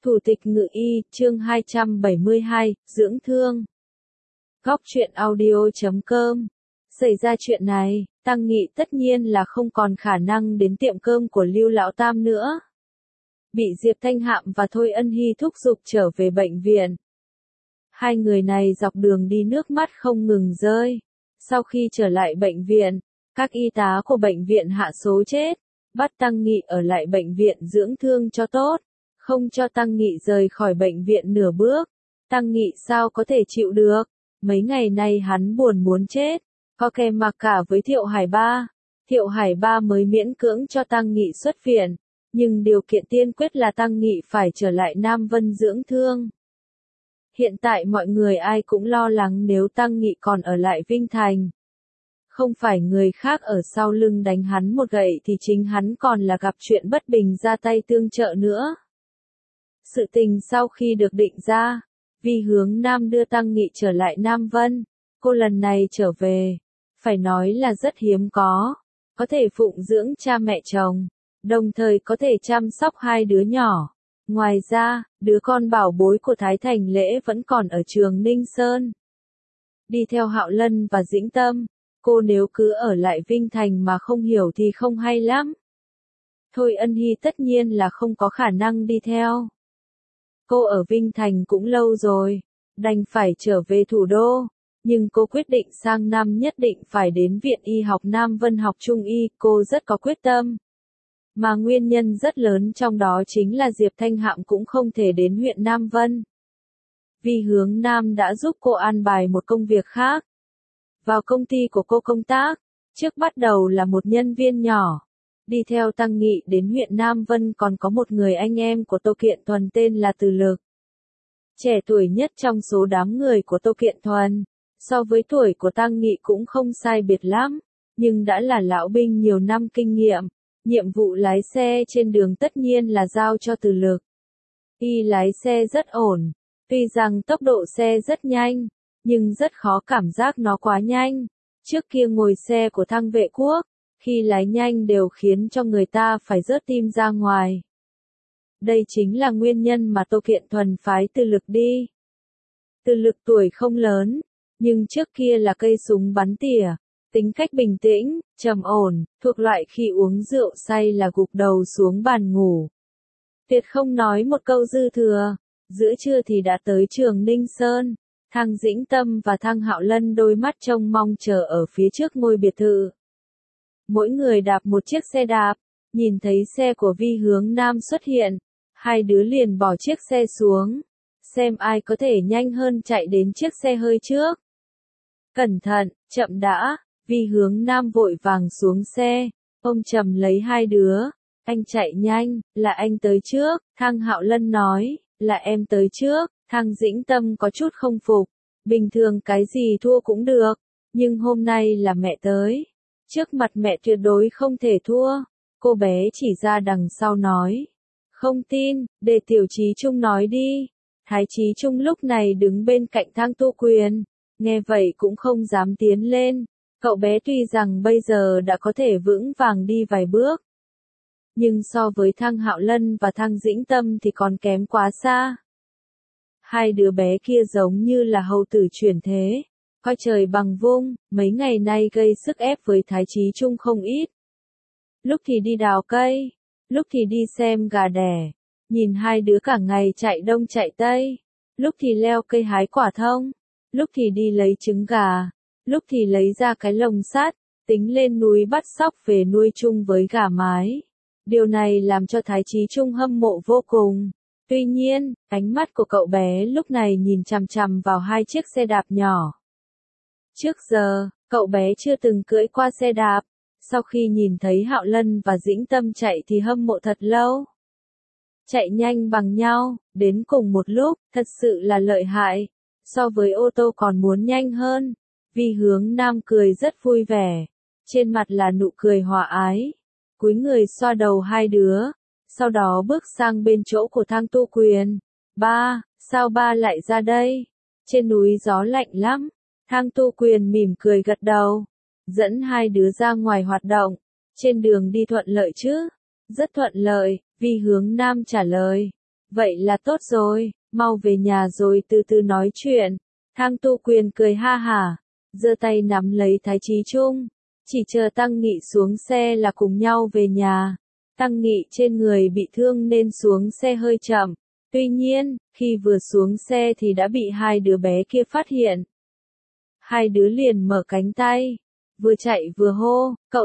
Thủ tịch Ngự Y, chương 272, Dưỡng thương. Góc truyện audio.com. Xảy ra chuyện này, Tăng Nghị tất nhiên là không còn khả năng đến tiệm cơm của Lưu Lão Tam nữa. Bị Diệp Thanh Hạm và Thôi Ân Hy thúc giục trở về bệnh viện. Hai người này dọc đường đi nước mắt không ngừng rơi. Sau khi trở lại bệnh viện, các y tá của bệnh viện hạ số chết, bắt Tăng Nghị ở lại bệnh viện dưỡng thương cho tốt, không cho Tăng Nghị rời khỏi bệnh viện nửa bước. Tăng Nghị sao có thể chịu được, mấy ngày nay hắn buồn muốn chết, có kèm mặc cả với Thiệu Hải Ba. Thiệu Hải Ba mới miễn cưỡng cho Tăng Nghị xuất viện, nhưng điều kiện tiên quyết là Tăng Nghị phải trở lại Nam Vân dưỡng thương. Hiện tại mọi người ai cũng lo lắng nếu Tăng Nghị còn ở lại Vinh Thành. Không phải người khác ở sau lưng đánh hắn một gậy thì chính hắn còn là gặp chuyện bất bình ra tay tương trợ nữa. Sự tình sau khi được định ra, Vi Hướng Nam đưa Tăng Nghị trở lại Nam Vân. Cô lần này trở về, phải nói là rất hiếm có thể phụng dưỡng cha mẹ chồng, đồng thời có thể chăm sóc hai đứa nhỏ. Ngoài ra, đứa con bảo bối của Thái Thành Lễ vẫn còn ở trường Ninh Sơn. Đi theo Hạo Lân và Dĩnh Tâm, cô nếu cứ ở lại Vinh Thành mà không hiểu thì không hay lắm. Thôi Ân Hy tất nhiên là không có khả năng đi theo. Cô ở Vinh Thành cũng lâu rồi, đành phải trở về thủ đô, nhưng cô quyết định sang năm nhất định phải đến Viện Y học Nam Vân học Trung Y, cô rất có quyết tâm. Mà nguyên nhân rất lớn trong đó chính là Diệp Thanh Hạm cũng không thể đến huyện Nam Vân. Vi Hướng Nam đã giúp cô an bài một công việc khác. Vào công ty của cô công tác, trước bắt đầu là một nhân viên nhỏ. Đi theo Tăng Nghị đến huyện Nam Vân còn có một người anh em của Tô Kiện Thuần tên là Từ Lực. Trẻ tuổi nhất trong số đám người của Tô Kiện Thuần, so với tuổi của Tăng Nghị cũng không sai biệt lắm, nhưng đã là lão binh nhiều năm kinh nghiệm. Nhiệm vụ lái xe trên đường tất nhiên là giao cho Từ Lực. Y lái xe rất ổn, tuy rằng tốc độ xe rất nhanh, nhưng rất khó cảm giác nó quá nhanh. Trước kia ngồi xe của Thăng Vệ Quốc, khi lái nhanh đều khiến cho người ta phải rớt tim ra ngoài. Đây chính là nguyên nhân mà Tô Kiện Thuần phái Từ Lực đi. Từ Lực tuổi không lớn, nhưng trước kia là cây súng bắn tỉa, tính cách bình tĩnh, trầm ổn, thuộc loại khi uống rượu say là gục đầu xuống bàn ngủ. Tuyệt không nói một câu dư thừa, giữa trưa thì đã tới trường Ninh Sơn. Thang Dĩnh Tâm và Thang Hạo Lân đôi mắt trông mong chờ ở phía trước ngôi biệt thự. Mỗi người đạp một chiếc xe đạp, nhìn thấy xe của Vi Hướng Nam xuất hiện, hai đứa liền bỏ chiếc xe xuống, xem ai có thể nhanh hơn chạy đến chiếc xe hơi trước. Cẩn thận, chậm đã, Vi Hướng Nam vội vàng xuống xe, ông trầm lấy hai đứa, anh chạy nhanh, là anh tới trước, Thang Hạo Lân nói, là em tới trước. Thang Dĩnh Tâm có chút không phục, bình thường cái gì thua cũng được, nhưng hôm nay là mẹ tới. Trước mặt mẹ tuyệt đối không thể thua, cô bé chỉ ra đằng sau nói. Không tin, để Tiểu Chí Trung nói đi. Thái Chí Trung lúc này đứng bên cạnh Thang Tu Quyền, nghe vậy cũng không dám tiến lên. Cậu bé tuy rằng bây giờ đã có thể vững vàng đi vài bước, nhưng so với Thang Hạo Lân và Thang Dĩnh Tâm thì còn kém quá xa. Hai đứa bé kia giống như là hầu tử chuyển thế, coi trời bằng vung, mấy ngày nay gây sức ép với Thái Chí Trung không ít. Lúc thì đi đào cây, lúc thì đi xem gà đẻ, nhìn hai đứa cả ngày chạy đông chạy tây, lúc thì leo cây hái quả thông, lúc thì đi lấy trứng gà, lúc thì lấy ra cái lồng sắt, tính lên núi bắt sóc về nuôi chung với gà mái. Điều này làm cho Thái Chí Trung hâm mộ vô cùng. Tuy nhiên, ánh mắt của cậu bé lúc này nhìn chằm chằm vào hai chiếc xe đạp nhỏ. Trước giờ, cậu bé chưa từng cưỡi qua xe đạp, sau khi nhìn thấy Hạo Lân và Dĩnh Tâm chạy thì hâm mộ thật lâu. Chạy nhanh bằng nhau, đến cùng một lúc, thật sự là lợi hại, so với ô tô còn muốn nhanh hơn. Vi Hướng Nam cười rất vui vẻ, trên mặt là nụ cười hòa ái, cúi người xoa đầu hai đứa. Sau đó bước sang bên chỗ của Thang Tu Quyền. Ba, sao ba lại ra đây? Trên núi gió lạnh lắm. Thang Tu Quyền mỉm cười gật đầu, dẫn hai đứa ra ngoài hoạt động. Trên đường đi thuận lợi chứ? Rất thuận lợi, Vi Hướng Nam trả lời. Vậy là tốt rồi, mau về nhà rồi từ từ nói chuyện. Thang Tu Quyền cười ha hả, giơ tay nắm lấy Thái Chí Trung, chỉ chờ Tăng Nghị xuống xe là cùng nhau về nhà. Tăng Nghị trên người bị thương nên xuống xe hơi chậm, tuy nhiên, khi vừa xuống xe thì đã bị hai đứa bé kia phát hiện. Hai đứa liền mở cánh tay, vừa chạy vừa hô, cậu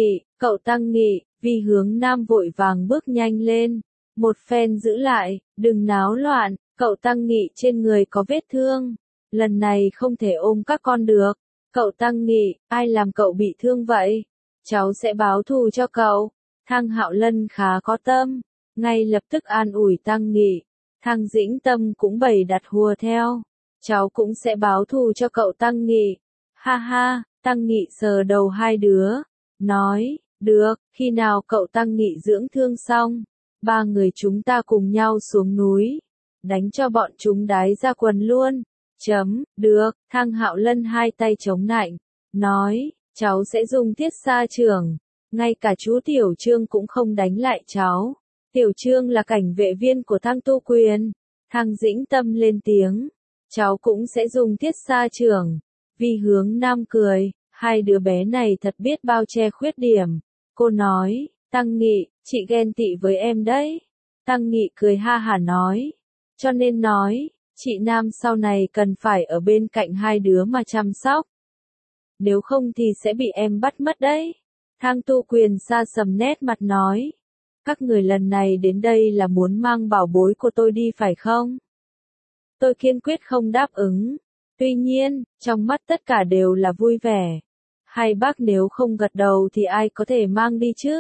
Tăng Nghị, Vi Hướng Nam vội vàng bước nhanh lên, một phen giữ lại, đừng náo loạn, cậu Tăng Nghị trên người có vết thương, lần này không thể ôm các con được. Cậu Tăng Nghị, ai làm cậu bị thương vậy? Cháu sẽ báo thù cho cậu. Thang Hạo Lân khá có tâm, ngay lập tức an ủi Tăng Nghị. Thang Dĩnh Tâm cũng bày đặt hùa theo. Cháu cũng sẽ báo thù cho cậu Tăng Nghị. Ha ha, Tăng Nghị sờ đầu hai đứa, nói, được, khi nào cậu Tăng Nghị dưỡng thương xong, ba người chúng ta cùng nhau xuống núi, đánh cho bọn chúng đái ra quần luôn. Được, Thang Hạo Lân hai tay chống nạnh, nói, cháu sẽ dùng thiết xa trường, ngay cả chú Tiểu Trương cũng không đánh lại cháu. Tiểu Trương là cảnh vệ viên của Thang Tu Quyền. Thang Dĩnh Tâm lên tiếng, cháu cũng sẽ dùng thiết xa trường. Vi Hướng Nam cười, hai đứa bé này thật biết bao che khuyết điểm. Cô nói, Tăng Nghị, chị ghen tị với em đấy. Tăng Nghị cười ha hả nói, cho nên nói, chị Nam sau này cần phải ở bên cạnh hai đứa mà chăm sóc. Nếu không thì sẽ bị em bắt mất đấy. Thang Tu Quyền xa sầm nét mặt nói, các người lần này đến đây là muốn mang bảo bối của tôi đi phải không? Tôi kiên quyết không đáp ứng. Tuy nhiên, trong mắt tất cả đều là vui vẻ. Hai bác nếu không gật đầu thì ai có thể mang đi chứ?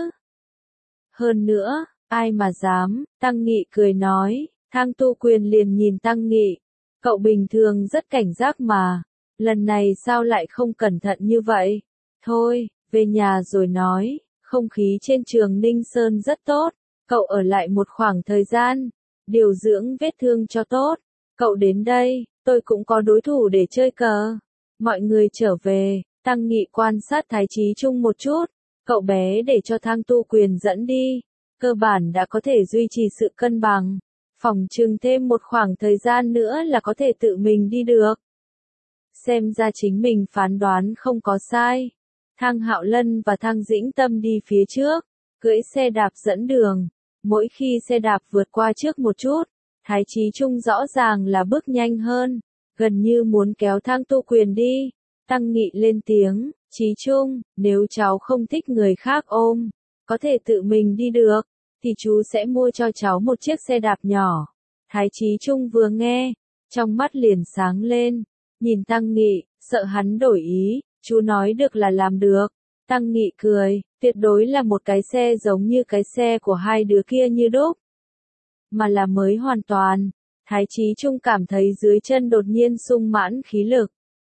Hơn nữa, ai mà dám, Tăng Nghị cười nói. Thang Tu Quyền liền nhìn Tăng Nghị, cậu bình thường rất cảnh giác mà, lần này sao lại không cẩn thận như vậy? Thôi, về nhà rồi nói, không khí trên trường Ninh Sơn rất tốt, cậu ở lại một khoảng thời gian, điều dưỡng vết thương cho tốt, cậu đến đây, tôi cũng có đối thủ để chơi cờ. Mọi người trở về, Tăng Nghị quan sát Thái Chí Trung một chút, cậu bé để cho Thang Tu Quyền dẫn đi, cơ bản đã có thể duy trì sự cân bằng. Phỏng chừng thêm một khoảng thời gian nữa là có thể tự mình đi được. Xem ra chính mình phán đoán không có sai. Thang Hạo Lân và Thang Dĩnh Tâm đi phía trước, cưỡi xe đạp dẫn đường. Mỗi khi xe đạp vượt qua trước một chút, Thái Chí Trung rõ ràng là bước nhanh hơn, gần như muốn kéo Thang Tu Quyền đi. Tăng Nghị lên tiếng, Chí Trung, nếu cháu không thích người khác ôm, có thể tự mình đi được, thì chú sẽ mua cho cháu một chiếc xe đạp nhỏ. Thái Chí Trung vừa nghe, trong mắt liền sáng lên, nhìn Tăng Nghị, sợ hắn đổi ý, chú nói được là làm được. Tăng Nghị cười, tuyệt đối là một cái xe giống như cái xe của hai đứa kia như đúc, mà là mới hoàn toàn. Thái Chí Trung cảm thấy dưới chân đột nhiên sung mãn khí lực.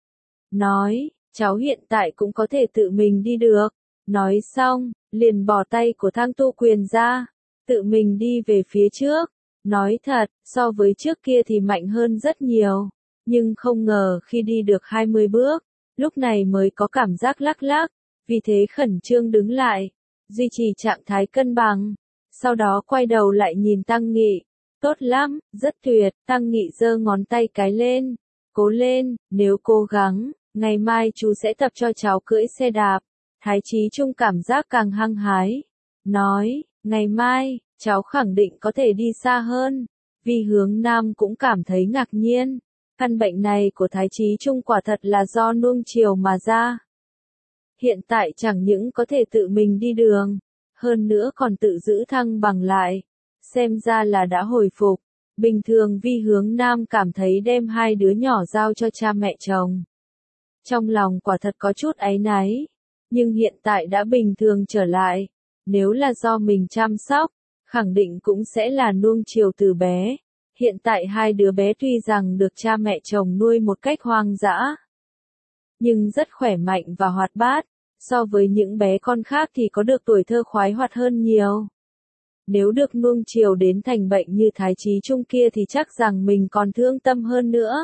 Nói, cháu hiện tại cũng có thể tự mình đi được. Nói xong, liền bỏ tay của Thang Tu Quyền ra, tự mình đi về phía trước. Nói thật, so với trước kia thì mạnh hơn rất nhiều, nhưng không ngờ khi đi được 20 bước, lúc này mới có cảm giác lắc lắc, vì thế khẩn trương đứng lại, duy trì trạng thái cân bằng, sau đó quay đầu lại nhìn Tăng Nghị, tốt lắm, rất tuyệt, Tăng Nghị giơ ngón tay cái lên, cố lên, nếu cố gắng, ngày mai chú sẽ tập cho cháu cưỡi xe đạp. Thái Chí Trung cảm giác càng hăng hái, nói, ngày mai, cháu khẳng định có thể đi xa hơn. Vi Hướng Nam cũng cảm thấy ngạc nhiên, căn bệnh này của Thái Chí Trung quả thật là do nuông chiều mà ra. Hiện tại chẳng những có thể tự mình đi đường, hơn nữa còn tự giữ thăng bằng lại, xem ra là đã hồi phục. Bình thường Vi Hướng Nam cảm thấy đem hai đứa nhỏ giao cho cha mẹ chồng, trong lòng quả thật có chút áy náy, nhưng hiện tại đã bình thường trở lại, nếu là do mình chăm sóc, khẳng định cũng sẽ là nuông chiều từ bé. Hiện tại hai đứa bé tuy rằng được cha mẹ chồng nuôi một cách hoang dã, nhưng rất khỏe mạnh và hoạt bát, so với những bé con khác thì có được tuổi thơ khoái hoạt hơn nhiều. Nếu được nuông chiều đến thành bệnh như Thái Chí Trung kia thì chắc rằng mình còn thương tâm hơn nữa.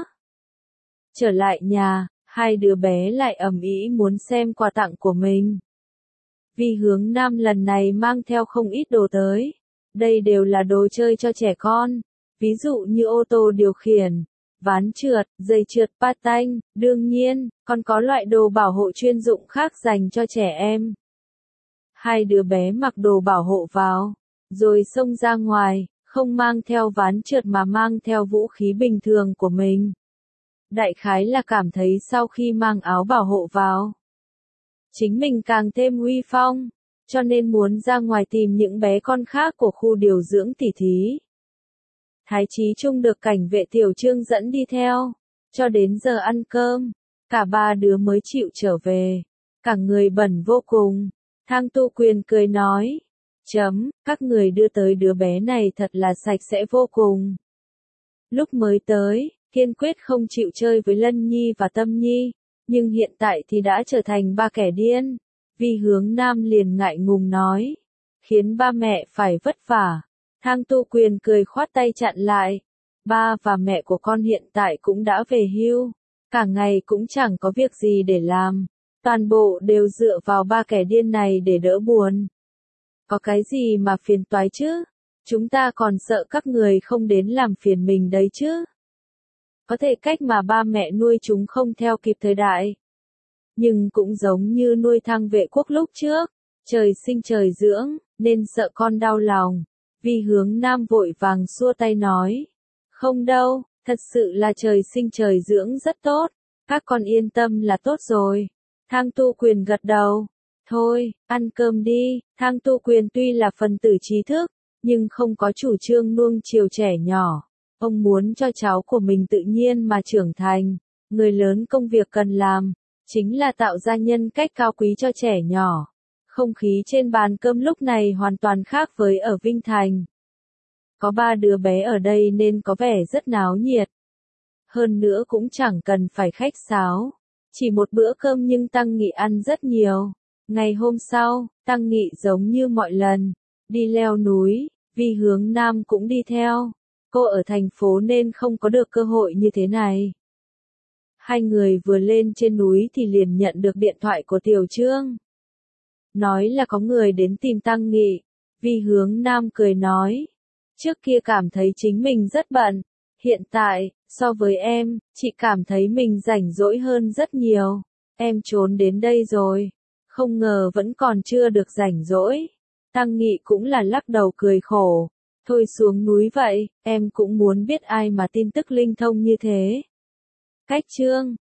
Trở lại nhà, hai đứa bé lại ầm ĩ muốn xem quà tặng của mình. Vi Hướng Nam lần này mang theo không ít đồ tới. Đây đều là đồ chơi cho trẻ con. ví dụ như ô tô điều khiển, ván trượt, giày trượt patin, đương nhiên, còn có loại đồ bảo hộ chuyên dụng khác dành cho trẻ em. Hai đứa bé mặc đồ bảo hộ vào, rồi xông ra ngoài, không mang theo ván trượt mà mang theo vũ khí bình thường của mình. Đại khái là cảm thấy sau khi mang áo bảo hộ vào, chính mình càng thêm uy phong, cho nên muốn ra ngoài tìm những bé con khác của khu điều dưỡng tỉ thí. Thái Chí Trung được cảnh vệ Tiểu Trương dẫn đi theo, cho đến giờ ăn cơm, cả ba đứa mới chịu trở về, cả người bẩn vô cùng. Thang Tu Quyền cười nói, các người đưa tới đứa bé này thật là sạch sẽ vô cùng. Lúc mới tới, kiên quyết không chịu chơi với Lân Nhi và Tâm Nhi, nhưng hiện tại thì đã trở thành ba kẻ điên. Vi Hướng Nam liền ngại ngùng nói, khiến ba mẹ phải vất vả. Thang Tu Quyền cười khoát tay chặn lại, ba và mẹ của con hiện tại cũng đã về hưu, cả ngày cũng chẳng có việc gì để làm, toàn bộ đều dựa vào ba kẻ điên này để đỡ buồn. Có cái gì mà phiền toái chứ? Chúng ta còn sợ các người không đến làm phiền mình đấy chứ. Có thể cách mà ba mẹ nuôi chúng không theo kịp thời đại. Nhưng cũng giống như nuôi Thang Vệ Quốc lúc trước, trời sinh trời dưỡng, nên sợ con đau lòng. Vi Hướng Nam vội vàng xua tay nói, không đâu, thật sự là trời sinh trời dưỡng rất tốt, các con yên tâm là tốt rồi. Thang Tu Quyền gật đầu, thôi, ăn cơm đi. Thang Tu Quyền tuy là phần tử trí thức, nhưng không có chủ trương nuông chiều trẻ nhỏ. Ông muốn cho cháu của mình tự nhiên mà trưởng thành, người lớn công việc cần làm, chính là tạo ra nhân cách cao quý cho trẻ nhỏ. Không khí trên bàn cơm lúc này hoàn toàn khác với ở Vinh Thành. Có ba đứa bé ở đây nên có vẻ rất náo nhiệt. Hơn nữa cũng chẳng cần phải khách sáo. Chỉ một bữa cơm nhưng Tăng Nghị ăn rất nhiều. Ngày hôm sau, Tăng Nghị giống như mọi lần, đi leo núi, Vi Hướng Nam cũng đi theo. Cô ở thành phố nên không có được cơ hội như thế này. Hai người vừa lên trên núi thì liền nhận được điện thoại của Tiểu Trương. Nói là có người đến tìm Tăng Nghị. Vi Hướng Nam cười nói, trước kia cảm thấy chính mình rất bận, hiện tại, so với em, chị cảm thấy mình rảnh rỗi hơn rất nhiều. Em trốn đến đây rồi, không ngờ vẫn còn chưa được rảnh rỗi. Tăng Nghị cũng là lắc đầu cười khổ, thôi xuống núi vậy, em cũng muốn biết ai mà tin tức linh thông như thế. Cách chương